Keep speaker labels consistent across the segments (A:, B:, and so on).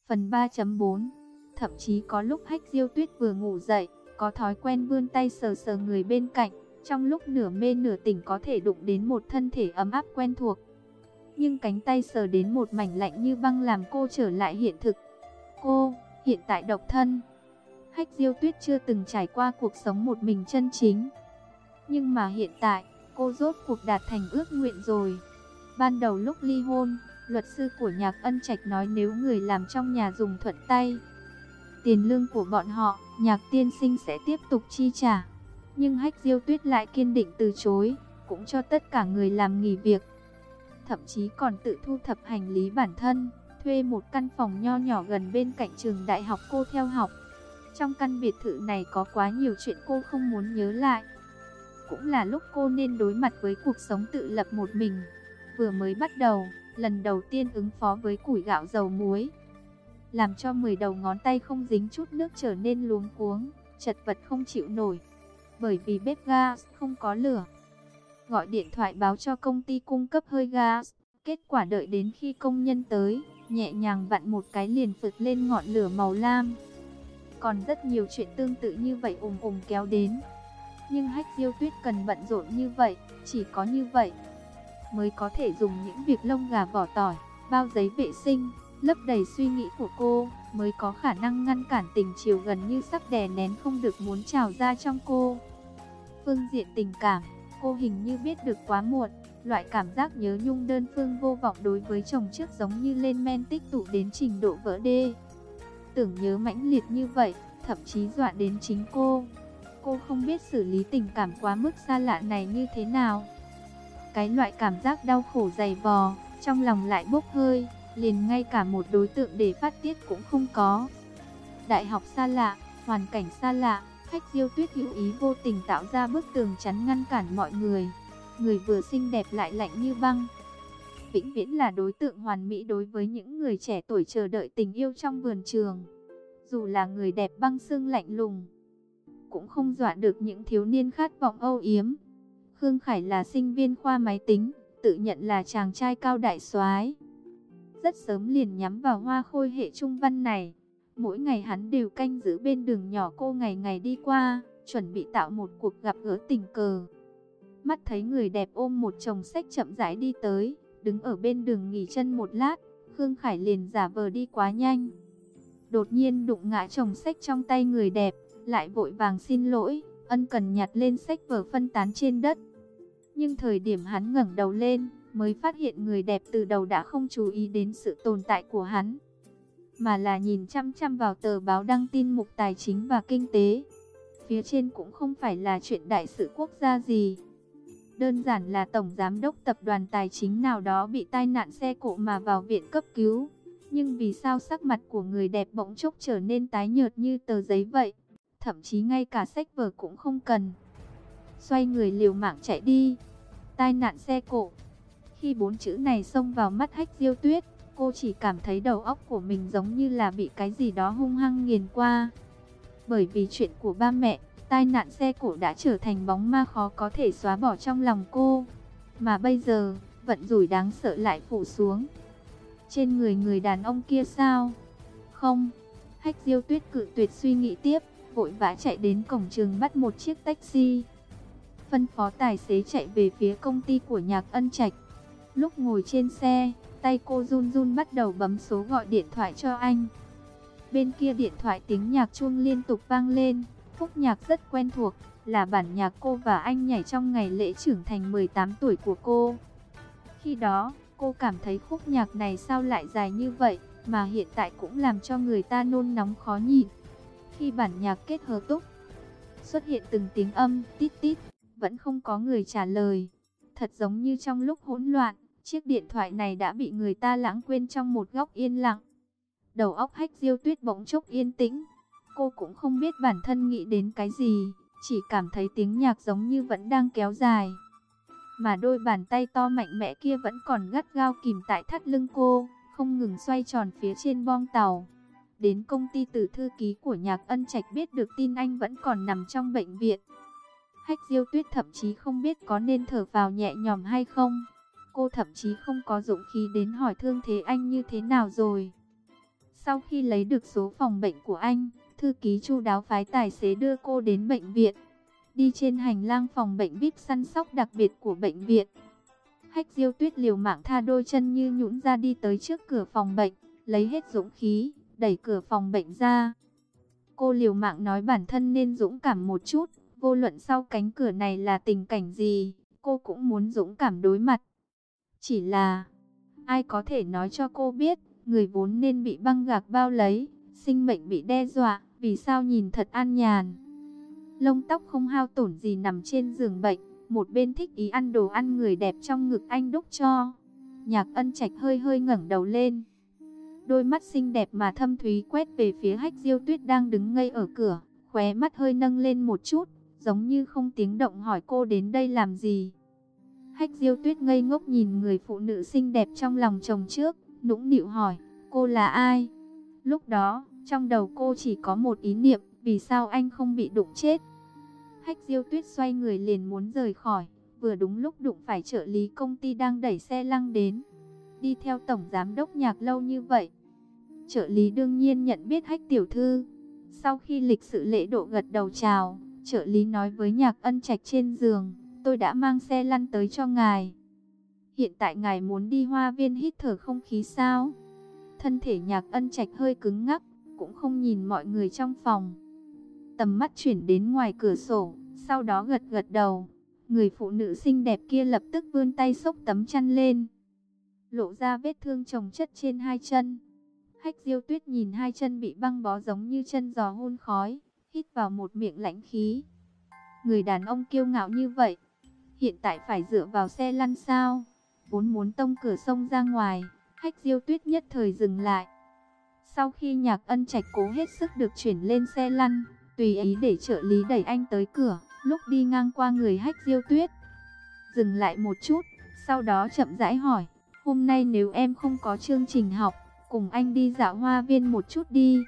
A: Phần 3.4. Thậm chí có lúc Hách Diêu Tuyết vừa ngủ dậy, có thói quen vươn tay sờ sờ người bên cạnh, trong lúc nửa mê nửa tỉnh có thể đụng đến một thân thể ấm áp quen thuộc. Nhưng cánh tay sờ đến một mảnh lạnh như băng làm cô trở lại hiện thực. Cô, hiện tại độc thân. Hách Diêu Tuyết chưa từng trải qua cuộc sống một mình chân chính. Nhưng mà hiện tại, cô rốt cuộc đạt thành ước nguyện rồi. Ban đầu lúc ly hôn, luật sư của Nhạc Ân Trạch nói nếu người làm trong nhà dùng thuận tay, tiền lương của bọn họ, Nhạc tiên sinh sẽ tiếp tục chi trả. Nhưng Hách Diêu Tuyết lại kiên định từ chối, cũng cho tất cả người làm nghỉ việc. Thậm chí còn tự thu thập hành lý bản thân, thuê một căn phòng nho nhỏ gần bên cạnh trường đại học cô theo học. Trong căn biệt thự này có quá nhiều chuyện cô không muốn nhớ lại. Cũng là lúc cô nên đối mặt với cuộc sống tự lập một mình. Vừa mới bắt đầu, lần đầu tiên ứng phó với củi gạo dầu muối, làm cho 10 đầu ngón tay không dính chút nước trở nên luống cuống, chật vật không chịu nổi. Bởi vì bếp gas không có lửa. Gọi điện thoại báo cho công ty cung cấp hơi gas. Kết quả đợi đến khi công nhân tới, nhẹ nhàng vặn một cái liền phực lên ngọn lửa màu lam. Còn rất nhiều chuyện tương tự như vậy kéo đến. Nhưng Hách Diêu Tuyết cần bận rộn như vậy, chỉ có như vậy mới có thể dùng những việc lông gà vỏ tỏi, bao giấy vệ sinh, lấp đầy suy nghĩ của cô, mới có khả năng ngăn cản tình chiều gần như sắp đè nén không được muốn trào ra trong cô. Phương diện tình cảm, cô hình như biết được quá muộn, loại cảm giác nhớ nhung đơn phương vô vọng đối với chồng trước giống như lên men tích tụ đến trình độ vỡ đê. Tưởng nhớ mãnh liệt như vậy, thậm chí dọa đến chính cô. Cô không biết xử lý tình cảm quá mức xa lạ này như thế nào. Cái loại cảm giác đau khổ dày vò, trong lòng lại bốc hơi, liền ngay cả một đối tượng để phát tiết cũng không có. Đại học xa lạ, hoàn cảnh xa lạ, Hách Diêu Tuyết hữu ý vô tình tạo ra bức tường chắn ngăn cản mọi người. Người vừa xinh đẹp lại lạnh như băng, vĩnh viễn là đối tượng hoàn mỹ đối với những người trẻ tuổi chờ đợi tình yêu trong vườn trường. Dù là người đẹp băng xương lạnh lùng, cũng không dọa được những thiếu niên khát vọng âu yếm. Khương Khải là sinh viên khoa máy tính, tự nhận là chàng trai cao đại soái. Rất sớm liền nhắm vào hoa khôi hệ trung văn này. Mỗi ngày hắn đều canh giữ bên đường nhỏ cô ngày ngày đi qua, chuẩn bị tạo một cuộc gặp gỡ tình cờ. Mắt thấy người đẹp ôm một chồng sách chậm rãi đi tới, đứng ở bên đường nghỉ chân một lát, Khương Khải liền giả vờ đi quá nhanh. Đột nhiên đụng ngã chồng sách trong tay người đẹp, lại vội vàng xin lỗi, ân cần nhặt lên sách vở phân tán trên đất. Nhưng thời điểm hắn ngẩng đầu lên, mới phát hiện người đẹp từ đầu đã không chú ý đến sự tồn tại của hắn, mà là nhìn chăm chăm vào tờ báo đăng tin mục tài chính và kinh tế. Phía trên cũng không phải là chuyện đại sự quốc gia gì. Đơn giản là tổng giám đốc tập đoàn tài chính nào đó bị tai nạn xe cộ mà vào viện cấp cứu. Nhưng vì sao sắc mặt của người đẹp bỗng chốc trở nên tái nhợt như tờ giấy vậy? Thậm chí ngay cả sách vở cũng không cần. Xoay người liều mạng chạy đi. Tai nạn xe cộ. Khi 4 chữ này xông vào mắt Hách Diêu Tuyết, cô chỉ cảm thấy đầu óc của mình giống như là bị cái gì đó hung hăng nghiền qua. Bởi vì chuyện của ba mẹ, tai nạn xe cộ đã trở thành bóng ma khó có thể xóa bỏ trong lòng cô. Mà bây giờ, vận rủi đáng sợ lại phủ xuống. Trên người người đàn ông kia sao? Không. Hách Diêu Tuyết cự tuyệt suy nghĩ tiếp, vội vã chạy đến cổng trường bắt một chiếc taxi. Phân phó tài xế chạy về phía công ty của Nhạc Ân Trạch. Lúc ngồi trên xe, tay cô run run bắt đầu bấm số gọi điện thoại cho anh. Bên kia điện thoại tiếng nhạc chuông liên tục vang lên, khúc nhạc rất quen thuộc, là bản nhạc cô và anh nhảy trong ngày lễ trưởng thành 18 tuổi của cô. Khi đó, cô cảm thấy khúc nhạc này sao lại dài như vậy, mà hiện tại cũng làm cho người ta nôn nóng khó nhịn. Khi bản nhạc kết hợp túc, xuất hiện từng tiếng âm tít tít, vẫn không có người trả lời. Thật giống như trong lúc hỗn loạn, chiếc điện thoại này đã bị người ta lãng quên trong một góc yên lặng. Đầu óc Hách Diêu Tuyết bỗng chốc yên tĩnh. Cô cũng không biết bản thân nghĩ đến cái gì, chỉ cảm thấy tiếng nhạc giống như vẫn đang kéo dài. Mà đôi bàn tay to mạnh mẽ kia vẫn còn gắt gao kìm tại thắt lưng cô, không ngừng xoay tròn phía trên boong tàu. Đến công ty từ thư ký của Nhạc Ân Trạch biết được tin anh vẫn còn nằm trong bệnh viện. Hách Diêu Tuyết thậm chí không biết có nên thở vào nhẹ nhõm hay không. Cô thậm chí không có dũng khí đến hỏi thương thế anh như thế nào rồi. Sau khi lấy được số phòng bệnh của anh, thư ký chu đáo phái tài xế đưa cô đến bệnh viện. Đi trên hành lang phòng bệnh VIP săn sóc đặc biệt của bệnh viện, Hách Diêu Tuyết liều mạng tha đôi chân như nhũn ra đi tới trước cửa phòng bệnh, lấy hết dũng khí, đẩy cửa phòng bệnh ra. Cô liều mạng nói bản thân nên dũng cảm một chút, vô luận sau cánh cửa này là tình cảnh gì, cô cũng muốn dũng cảm đối mặt. Chỉ là, ai có thể nói cho cô biết, người vốn nên bị băng gạc bao lấy, sinh mệnh bị đe dọa, vì sao nhìn thật an nhàn. Lông tóc không hao tổn gì nằm trên giường bệnh, một bên thích ý ăn đồ ăn người đẹp trong ngực anh đút cho. Nhạc Ân Trạch hơi hơi ngẩng đầu lên. Đôi mắt xinh đẹp mà thâm thúy quét về phía Hách Diêu Tuyết đang đứng ngây ở cửa, khóe mắt hơi nâng lên một chút, giống như không tiếng động hỏi cô đến đây làm gì. Hách Diêu Tuyết ngây ngốc nhìn người phụ nữ xinh đẹp trong lòng chồng trước, nũng nịu hỏi, cô là ai? Lúc đó, trong đầu cô chỉ có một ý niệm, vì sao anh không bị đụng chết? Hách Diêu Tuyết xoay người liền muốn rời khỏi, vừa đúng lúc đụng phải trợ lý công ty đang đẩy xe lăng đến. Đi theo tổng giám đốc Nhạc lâu như vậy. Trợ lý đương nhiên nhận biết Hách tiểu thư. Sau khi lịch sự lễ độ gật đầu chào, trợ lý nói với Nhạc Ân Trạch trên giường, tôi đã mang xe lăn tới cho ngài. Hiện tại ngài muốn đi hoa viên hít thở không khí sao? Thân thể Nhạc Ân Trạch hơi cứng ngắc, cũng không nhìn mọi người trong phòng. Tầm mắt chuyển đến ngoài cửa sổ, sau đó gật gật đầu. Người phụ nữ xinh đẹp kia lập tức vươn tay xốc tấm chăn lên, lộ ra vết thương chồng chất trên hai chân. Hách Diêu Tuyết nhìn hai chân bị băng bó giống như chân giò hun khói, hít vào một miệng lãnh khí. Người đàn ông kiêu ngạo như vậy, hiện tại phải dựa vào xe lăn sao? Vốn muốn tông cửa xông ra ngoài, Hách Diêu Tuyết nhất thời dừng lại. Sau khi Nhạc Ân Trạch cố hết sức được chuyển lên xe lăn, tùy ý để trợ lý đẩy anh tới cửa, lúc đi ngang qua người Hách Diêu Tuyết, dừng lại một chút, sau đó chậm rãi hỏi, hôm nay nếu em không có chương trình học, cùng anh đi dạo hoa viên một chút đi.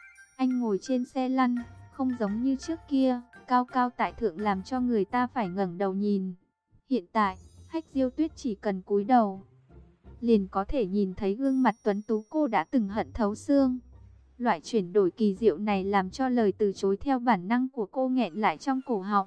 A: Anh ngồi trên xe lăn, không giống như trước kia, cao cao tại thượng làm cho người ta phải ngẩng đầu nhìn. Hiện tại, Hách Diêu Tuyết chỉ cần cúi đầu, liền có thể nhìn thấy gương mặt tuấn tú cô đã từng hận thấu xương. Loại chuyển đổi kỳ diệu này làm cho lời từ chối theo bản năng của cô nghẹn lại trong cổ họng.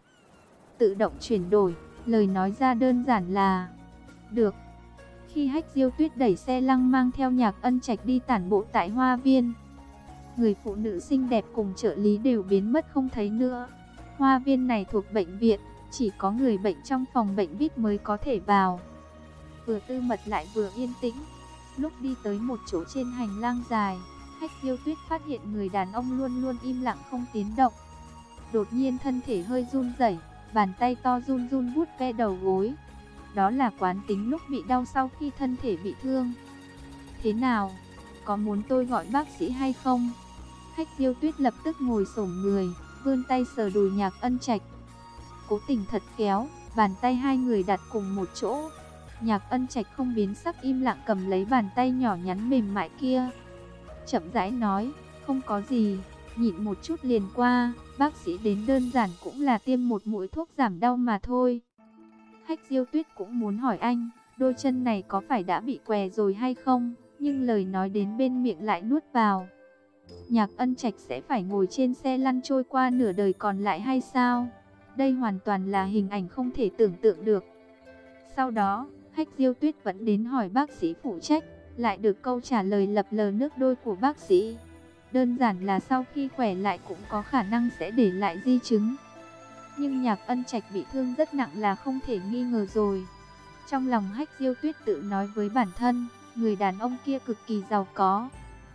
A: Tự động chuyển đổi, lời nói ra đơn giản là được. Khi Hách Diêu Tuyết đẩy xe lăng mang theo Nhạc Ân Trạch đi tản bộ tại hoa viên, người phụ nữ xinh đẹp cùng trợ lý đều biến mất không thấy nữa. Hoa viên này thuộc bệnh viện, chỉ có người bệnh trong phòng bệnh VIP mới có thể vào. Vừa tư mật lại vừa yên tĩnh. Lúc đi tới một chỗ trên hành lang dài, Hách Diêu Tuyết phát hiện người đàn ông luôn luôn im lặng không tiếng động. Đột nhiên thân thể hơi run rẩy, bàn tay to run run vuốt ve đầu gối. Đó là quán tính lúc bị đau sau khi thân thể bị thương. Thế nào? Có muốn tôi gọi bác sĩ hay không? Hách Diêu Tuyết lập tức ngồi xổm người, vươn tay sờ đùi Nhạc Ân Trạch. Cố tình thật khéo, bàn tay hai người đặt cùng một chỗ. Nhạc Ân Trạch không biến sắc im lặng cầm lấy bàn tay nhỏ nhắn mềm mại kia. Chậm rãi nói, không có gì, nhịn một chút liền qua, bác sĩ đến đơn giản cũng là tiêm một mũi thuốc giảm đau mà thôi. Hách Diêu Tuyết cũng muốn hỏi anh, đôi chân này có phải đã bị què rồi hay không, nhưng lời nói đến bên miệng lại nuốt vào. Nhạc Ân Trạch sẽ phải ngồi trên xe lăn trôi qua nửa đời còn lại hay sao? Đây hoàn toàn là hình ảnh không thể tưởng tượng được. Sau đó, Hách Diêu Tuyết vẫn đến hỏi bác sĩ phụ trách, lại được câu trả lời lập lờ nước đôi của bác sĩ. Đơn giản là sau khi khỏe lại cũng có khả năng sẽ để lại di chứng. Nhưng Nhạc Ân Trạch bị thương rất nặng là không thể nghi ngờ rồi. Trong lòng Hách Diêu Tuyết tự nói với bản thân, người đàn ông kia cực kỳ giàu có.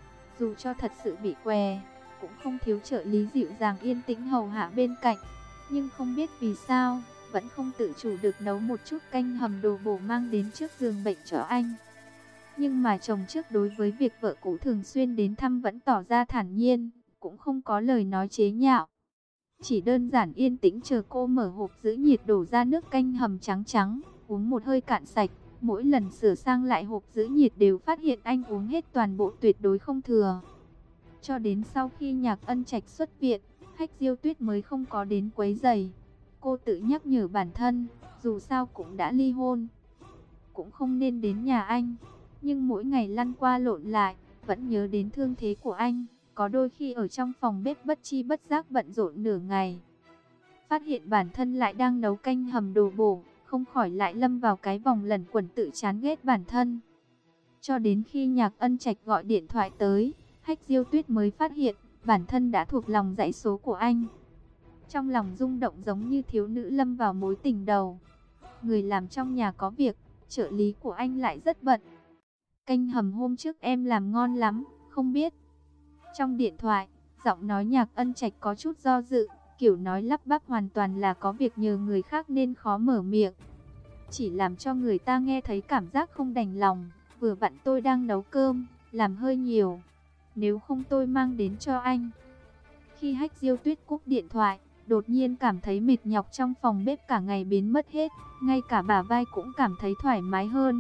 A: Dù cho thật sự bị què, cũng không thiếu trợ lý dịu dàng yên tĩnh hầu hạ bên cạnh. Nhưng không biết vì sao, vẫn không tự chủ được nấu một chút canh hầm đồ bổ mang đến trước giường bệnh cho anh. Nhưng mà chồng trước đối với việc vợ cũ thường xuyên đến thăm vẫn tỏ ra thản nhiên, cũng không có lời nói chế nhạo. Chỉ đơn giản yên tĩnh chờ cô mở hộp giữ nhiệt đổ ra nước canh hầm trắng trắng, uống một hơi cạn sạch. Mỗi lần sửa sang lại hộp giữ nhiệt đều phát hiện anh uống hết toàn bộ tuyệt đối không thừa. Cho đến sau khi Nhạc Ân Trạch xuất viện, Hách Diêu Tuyết mới không có đến quấy rầy. Cô tự nhắc nhở bản thân, dù sao cũng đã ly hôn, cũng không nên đến nhà anh. Nhưng mỗi ngày lăn qua lộn lại, vẫn nhớ đến thương thế của anh, có đôi khi ở trong phòng bếp bất chi bất giác bận rộn nửa ngày. Phát hiện bản thân lại đang nấu canh hầm đồ bổ, không khỏi lại lâm vào cái vòng lẩn quẩn tự chán ghét bản thân. Cho đến khi Nhạc Ân Trạch gọi điện thoại tới, Hách Diêu Tuyết mới phát hiện bản thân đã thuộc lòng dãy số của anh. Trong lòng rung động giống như thiếu nữ lâm vào mối tình đầu. Người làm trong nhà có việc, trợ lý của anh lại rất bận. Canh hầm hôm trước em làm ngon lắm, không biết. Trong điện thoại, giọng nói Nhạc Ân Trạch có chút do dự, kiểu nói lắp bắp hoàn toàn là có việc nhờ người khác nên khó mở miệng. Chỉ làm cho người ta nghe thấy cảm giác không đành lòng, vừa vặn tôi đang nấu cơm, làm hơi nhiều. Nếu không tôi mang đến cho anh. Khi Hách Diêu Tuyết cúp điện thoại, đột nhiên cảm thấy mệt nhọc trong phòng bếp cả ngày biến mất hết, ngay cả bả vai cũng cảm thấy thoải mái hơn.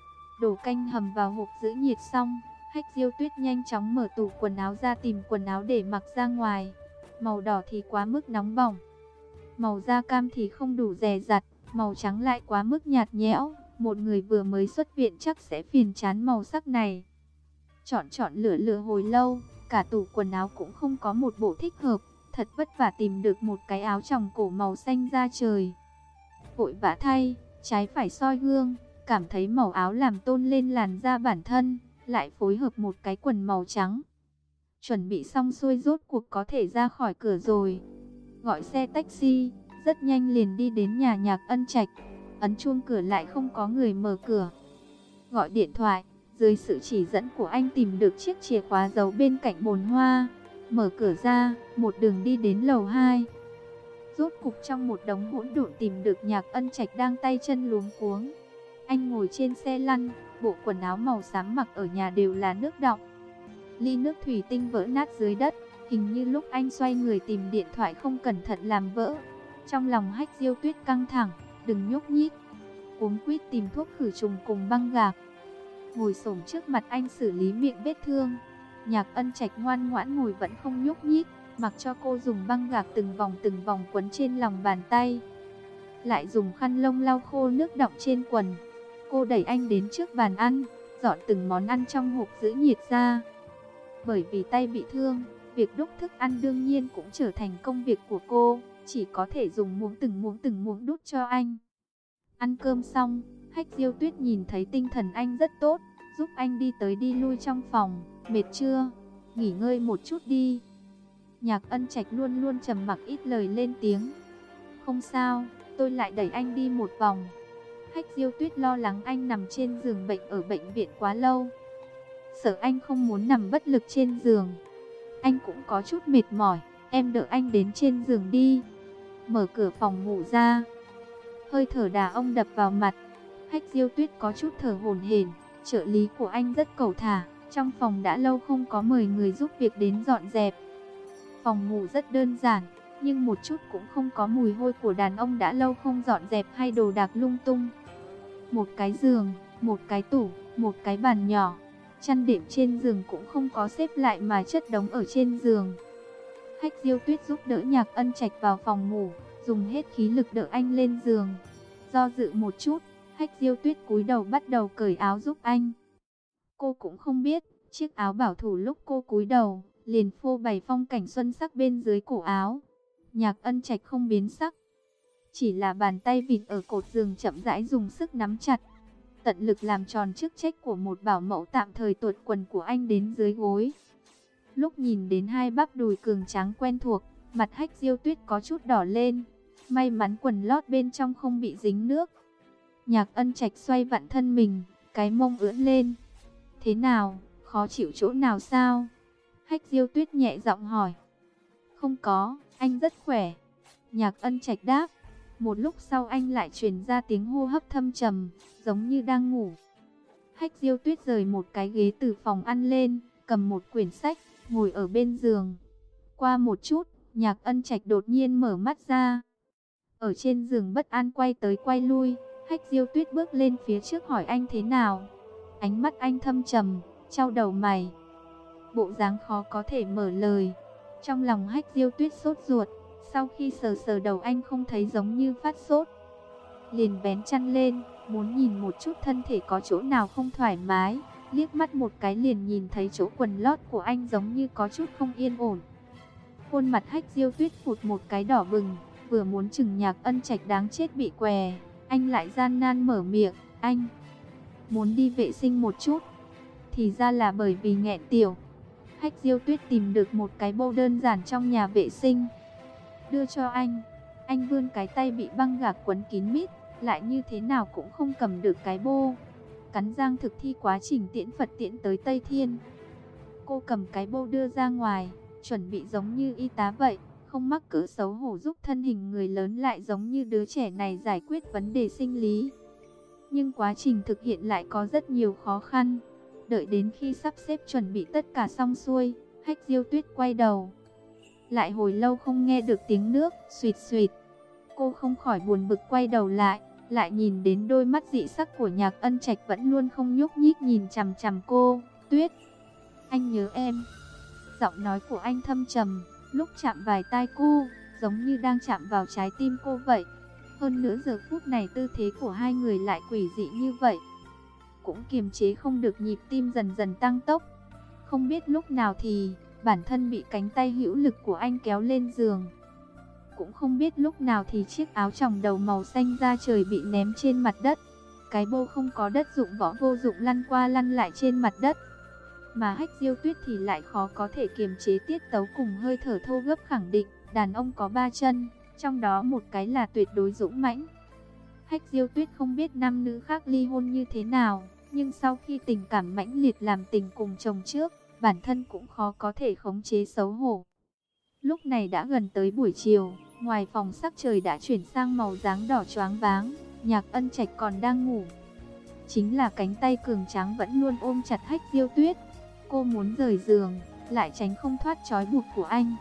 A: Đổ canh hầm vào hộp giữ nhiệt xong, Hách Diêu Tuyết nhanh chóng mở tủ quần áo ra tìm quần áo để mặc ra ngoài. Màu đỏ thì quá mức nóng bỏng, màu da cam thì không đủ dè dặt, màu trắng lại quá mức nhạt nhẽo. Một người vừa mới xuất viện chắc sẽ phiền chán màu sắc này. Chọn lựa hồi lâu, cả tủ quần áo cũng không có một bộ thích hợp. Thật vất vả tìm được một cái áo choàng cổ màu xanh da trời. Vội vã thay, trái phải soi gương, cảm thấy màu áo làm tôn lên làn da bản thân, lại phối hợp một cái quần màu trắng. Chuẩn bị xong xuôi rốt cuộc có thể ra khỏi cửa rồi. Gọi xe taxi, rất nhanh liền đi đến nhà Nhạc Ân Trạch. Ấn chuông cửa lại không có người mở cửa. Gọi điện thoại, dưới sự chỉ dẫn của anh tìm được chiếc chìa khóa giấu bên cạnh bồn hoa. Mở cửa ra, một đường đi đến lầu 2. Rốt cục trong một đống hỗn độn tìm được Nhạc Ân Trạch đang tay chân luống cuống. Anh ngồi trên xe lăn, bộ quần áo màu xám mặc ở nhà đều là nước đọng. Ly nước thủy tinh vỡ nát dưới đất, hình như lúc anh xoay người tìm điện thoại không cẩn thận làm vỡ. Trong lòng Hách Diêu Tuyết căng thẳng, đừng nhúc nhích. Cuống quýt tìm thuốc khử trùng cùng băng gạc. Ngồi xổm trước mặt anh xử lý miệng vết thương. Nhạc Ân Trạch ngoan ngoãn ngồi vẫn không nhúc nhích, mặc cho cô dùng băng gạc từng vòng quấn trên lòng bàn tay. Lại dùng khăn lông lau khô nước đọng trên quần. Cô đẩy anh đến trước bàn ăn, dọn từng món ăn trong hộp giữ nhiệt ra. Bởi vì tay bị thương, việc đút thức ăn đương nhiên cũng trở thành công việc của cô, chỉ có thể dùng từng muỗng đút cho anh. Ăn cơm xong, Hách Diêu Tuyết nhìn thấy tinh thần anh rất tốt, giúp anh đi tới đi lui trong phòng. Mệt chưa? Nghỉ ngơi một chút đi. Nhạc Ân Trạch luôn luôn trầm mặc ít lời lên tiếng. Không sao, tôi lại đẩy anh đi một vòng. Hách Diêu Tuyết lo lắng anh nằm trên giường bệnh ở bệnh viện quá lâu. Sợ anh không muốn nằm bất lực trên giường. Anh cũng có chút mệt mỏi, em đỡ anh đến trên giường đi. Mở cửa phòng ngủ ra. Hơi thở đàn ông đập vào mặt. Hách Diêu Tuyết có chút thở hổn hển. Trợ lý của anh rất cẩu thả, trong phòng đã lâu không có mời người giúp việc đến dọn dẹp. Phòng ngủ rất đơn giản, nhưng một chút cũng không có mùi hôi của đàn ông đã lâu không dọn dẹp hay đồ đạc lung tung. Một cái giường, một cái tủ, một cái bàn nhỏ. Chăn đệm trên giường cũng không có xếp lại mà chất đống ở trên giường. Hách Diêu Tuyết giúp đỡ Nhạc Ân Trạch vào phòng ngủ, dùng hết khí lực đỡ anh lên giường. Do dự một chút, Hách Diêu Tuyết cúi đầu bắt đầu cởi áo giúp anh. Cô cũng không biết, chiếc áo bảo thủ lúc cô cúi đầu, liền phô bày phong cảnh xuân sắc bên dưới cổ áo. Nhạc Ân Trạch không biến sắc, chỉ là bàn tay vịn ở cột giường chậm rãi dùng sức nắm chặt, tận lực làm tròn chức trách của một bảo mẫu tạm thời tuột quần của anh đến dưới gối. Lúc nhìn đến hai bắp đùi cường tráng quen thuộc, mặt Hách Diêu Tuyết có chút đỏ lên. May mắn quần lót bên trong không bị dính nước. Nhạc Ân Trạch xoay vặn thân mình, cái mông ưỡn lên. Thế nào, khó chịu chỗ nào sao? Hách Diêu Tuyết nhẹ giọng hỏi. Không có, anh rất khỏe. Nhạc Ân Trạch đáp. Một lúc sau anh lại truyền ra tiếng hô hấp thâm trầm, giống như đang ngủ. Hách Diêu Tuyết rời một cái ghế từ phòng ăn lên, cầm một quyển sách, ngồi ở bên giường. Qua một chút, Nhạc Ân Trạch đột nhiên mở mắt ra. Ở trên giường bất an quay tới quay lui, Hách Diêu Tuyết bước lên phía trước hỏi anh thế nào. Ánh mắt anh thâm trầm, chau đầu mày, bộ dáng khó có thể mở lời. Trong lòng Hách Diêu Tuyết sốt ruột, sau khi sờ sờ đầu anh không thấy giống như phát sốt, liền vén chăn lên, muốn nhìn một chút thân thể có chỗ nào không thoải mái. liếc mắt một cái liền nhìn thấy chỗ quần lót của anh giống như có chút không yên ổn. Khuôn mặt Hách Diêu Tuyết phụt một cái đỏ bừng, vừa muốn chừng Nhạc Ân Trạch đáng chết bị què, anh lại gian nan mở miệng, anh muốn đi vệ sinh một chút. Thì ra là bởi vì nghẹn tiểu. Hách Diêu Tuyết tìm được một cái bô đơn giản trong nhà vệ sinh, đưa cho anh. Anh vươn cái tay bị băng gạc quấn kín mít, lại như thế nào cũng không cầm được cái bô. Cắn răng thực thi quá trình tiễn Phật tiễn tới Tây Thiên. Cô cầm cái bô đưa ra ngoài, chuẩn bị giống như y tá vậy, không mắc cỡ xấu hổ giúp thân hình người lớn lại giống như đứa trẻ này giải quyết vấn đề sinh lý. Nhưng quá trình thực hiện lại có rất nhiều khó khăn. Đợi đến khi sắp xếp chuẩn bị tất cả xong xuôi, Hách Diêu Tuyết quay đầu. Lại hồi lâu không nghe được tiếng nước, suýt suýt. Cô không khỏi buồn bực quay đầu lại nhìn đến đôi mắt dị sắc của Nhạc Ân Trạch vẫn luôn không nhúc nhích nhìn chằm chằm cô. Tuyết, anh nhớ em. Giọng nói của anh thâm trầm, lúc chạm vài tai cô, giống như đang chạm vào trái tim cô vậy. Hơn nữa giờ phút này tư thế của hai người lại quỷ dị như vậy. Cũng kiềm chế không được nhịp tim dần dần tăng tốc. Không biết lúc nào thì bản thân bị cánh tay hữu lực của anh kéo lên giường. Cũng không biết lúc nào thì chiếc áo choàng đầu màu xanh da trời bị ném trên mặt đất. Cái bô không có đất dụng võ vô dụng lăn qua lăn lại trên mặt đất. Mà Hách Diêu Tuyết thì lại khó có thể kiềm chế tiết tấu cùng hơi thở thô gấp khẳng định, đàn ông có 3 chân, trong đó một cái là tuyệt đối dũng mãnh. Hách Diêu Tuyết không biết nam nữ khác ly hôn như thế nào, nhưng sau khi tình cảm mãnh liệt làm tình cùng chồng trước, bản thân cũng khó có thể khống chế xấu hổ. Lúc này đã gần tới buổi chiều, ngoài phòng sắc trời đã chuyển sang màu dáng đỏ choáng váng, Nhạc Ân Trạch còn đang ngủ. Chính là cánh tay cường tráng vẫn luôn ôm chặt Hách Diêu Tuyết. Cô muốn rời giường, lại tránh không thoát trói buộc của anh.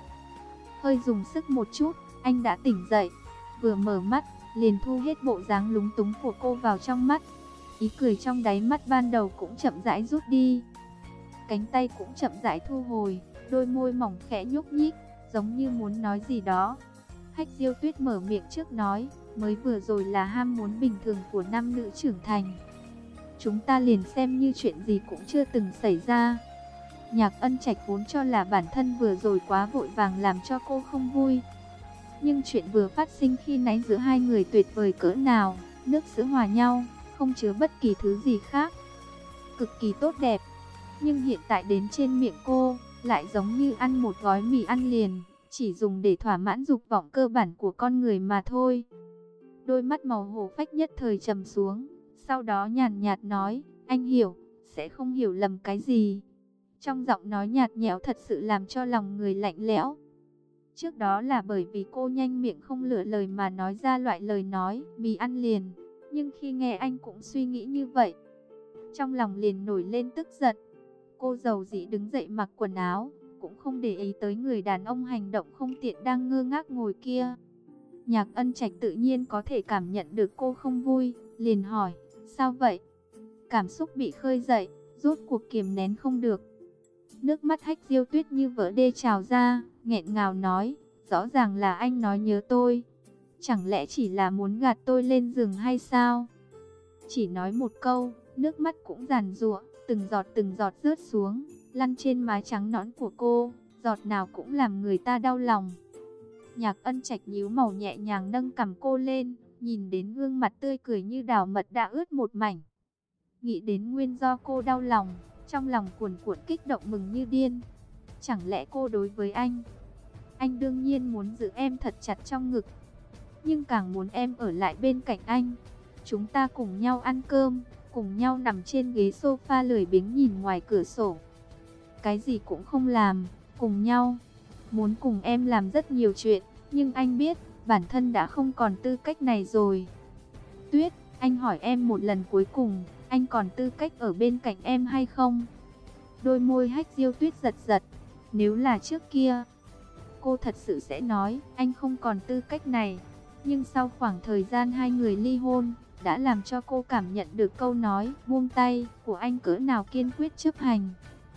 A: Hơi dùng sức một chút, anh đã tỉnh dậy. Vừa mở mắt, liền thu hết bộ dáng lúng túng của cô vào trong mắt. Ý cười trong đáy mắt ban đầu cũng chậm rãi rút đi. Cánh tay cũng chậm rãi thu hồi, đôi môi mỏng khẽ nhúc nhích, giống như muốn nói gì đó. Hách Diêu Tuyết mở miệng trước nói, mới vừa rồi là ham muốn bình thường của nam nữ trưởng thành. Chúng ta liền xem như chuyện gì cũng chưa từng xảy ra. Nhạc Ân Trạch vốn cho là bản thân vừa rồi quá vội vàng làm cho cô không vui. Nhưng chuyện vừa phát sinh khi nãy giữa hai người tuyệt vời cỡ nào, nước sữa hòa nhau, không chứa bất kỳ thứ gì khác. Cực kỳ tốt đẹp. Nhưng hiện tại đến trên miệng cô, lại giống như ăn một gói mì ăn liền, chỉ dùng để thỏa mãn dục vọng cơ bản của con người mà thôi. Đôi mắt màu hổ phách nhất thời trầm xuống, sau đó nhàn nhạt nói, anh hiểu, sẽ không hiểu lầm cái gì. Trong giọng nói nhạt nhẽo thật sự làm cho lòng người lạnh lẽo. Trước đó là bởi vì cô nhanh miệng không lựa lời mà nói ra loại lời nói mì ăn liền. Nhưng khi nghe anh cũng suy nghĩ như vậy, trong lòng liền nổi lên tức giận. Cô dầu dĩ đứng dậy mặc quần áo, cũng không để ý tới người đàn ông hành động không tiện đang ngơ ngác ngồi kia. Nhạc Ân Trạch tự nhiên có thể cảm nhận được cô không vui, liền hỏi, sao vậy? Cảm xúc bị khơi dậy, rốt cuộc kiềm nén không được. Nước mắt Hách Diêu Tuyết như vỡ đê trào ra, nghẹn ngào nói, rõ ràng là anh nói nhớ tôi. Chẳng lẽ chỉ là muốn gạt tôi lên giường hay sao? Chỉ nói một câu, nước mắt cũng giàn giụa, từng giọt rớt xuống, lăn trên mái trắng nõn của cô, giọt nào cũng làm người ta đau lòng. Nhạc Ân Trạch nhíu mày nhẹ nhàng nâng cằm cô lên, nhìn đến gương mặt tươi cười như đào mật đã ướt một mảnh. Nghĩ đến nguyên do cô đau lòng, trong lòng cuồn cuộn kích động mừng như điên. Chẳng lẽ cô đối với anh đương nhiên muốn giữ em thật chặt trong ngực, nhưng càng muốn em ở lại bên cạnh anh. Chúng ta cùng nhau ăn cơm, cùng nhau nằm trên ghế sofa lười biếng nhìn ngoài cửa sổ. Cái gì cũng không làm, cùng nhau. Muốn cùng em làm rất nhiều chuyện, nhưng anh biết, bản thân đã không còn tư cách này rồi. Tuyết, anh hỏi em một lần cuối cùng, anh còn tư cách ở bên cạnh em hay không? Đôi môi Hách Diêu Tuyết giật giật. Nếu là trước kia, cô thật sự sẽ nói, anh không còn tư cách này. Nhưng sau khoảng thời gian hai người ly hôn, đã làm cho cô cảm nhận được câu nói buông tay của anh cỡ nào kiên quyết chấp hành.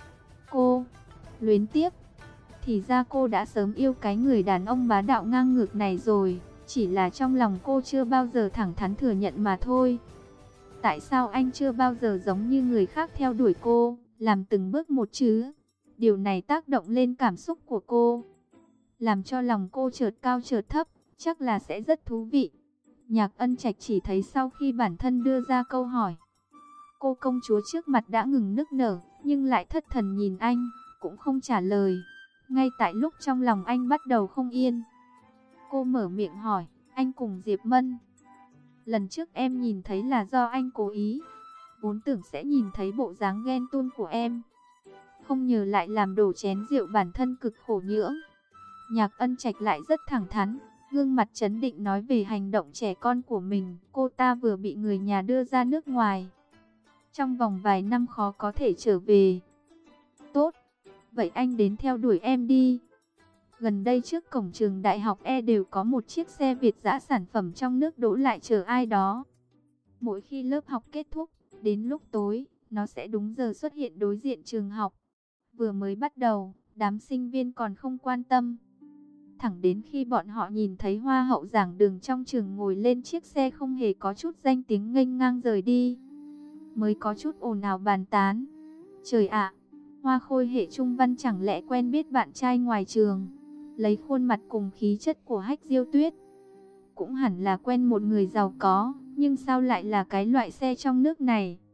A: Cô luyến tiếc. Thì ra cô đã sớm yêu cái người đàn ông bá đạo ngang ngược này rồi, chỉ là trong lòng cô chưa bao giờ thẳng thắn thừa nhận mà thôi. Tại sao anh chưa bao giờ giống như người khác theo đuổi cô, làm từng bước một chứ? Điều này tác động lên cảm xúc của cô, làm cho lòng cô chợt cao chợt thấp, chắc là sẽ rất thú vị. Nhạc Ân Trạch chỉ thấy sau khi bản thân đưa ra câu hỏi, cô công chúa trước mặt đã ngừng nức nở, nhưng lại thất thần nhìn anh, cũng không trả lời. Ngay tại lúc trong lòng anh bắt đầu không yên, cô mở miệng hỏi, anh cùng Diệp Mân. Lần trước em nhìn thấy là do anh cố ý, vốn tưởng sẽ nhìn thấy bộ dáng ghen tuông của em, không ngờ lại làm đổ chén rượu bản thân cực khổ nhưỡng. Nhạc Ân Trạch lại rất thẳng thắn, gương mặt trấn định nói về hành động trẻ con của mình. Cô ta vừa bị người nhà đưa ra nước ngoài, trong vòng vài năm khó có thể trở về. Tốt, vậy anh đến theo đuổi em đi. Gần đây trước cổng trường đại học E đều có một chiếc xe Việt dã sản phẩm trong nước đỗ lại chờ ai đó. Mỗi khi lớp học kết thúc, đến lúc tối, nó sẽ đúng giờ xuất hiện đối diện trường học. Vừa mới bắt đầu, đám sinh viên còn không quan tâm. Thẳng đến khi bọn họ nhìn thấy hoa hậu giảng đường trong trường ngồi lên chiếc xe không hề có chút danh tiếng nghênh ngang rời đi, mới có chút ồn ào bàn tán. Trời ạ, Hoa Khôi hệ trung văn chẳng lẽ quen biết bạn trai ngoài trường? Lấy khuôn mặt cùng khí chất của Hách Diêu Tuyết, cũng hẳn là quen một người giàu có, nhưng sao lại là cái loại xe trong nước này?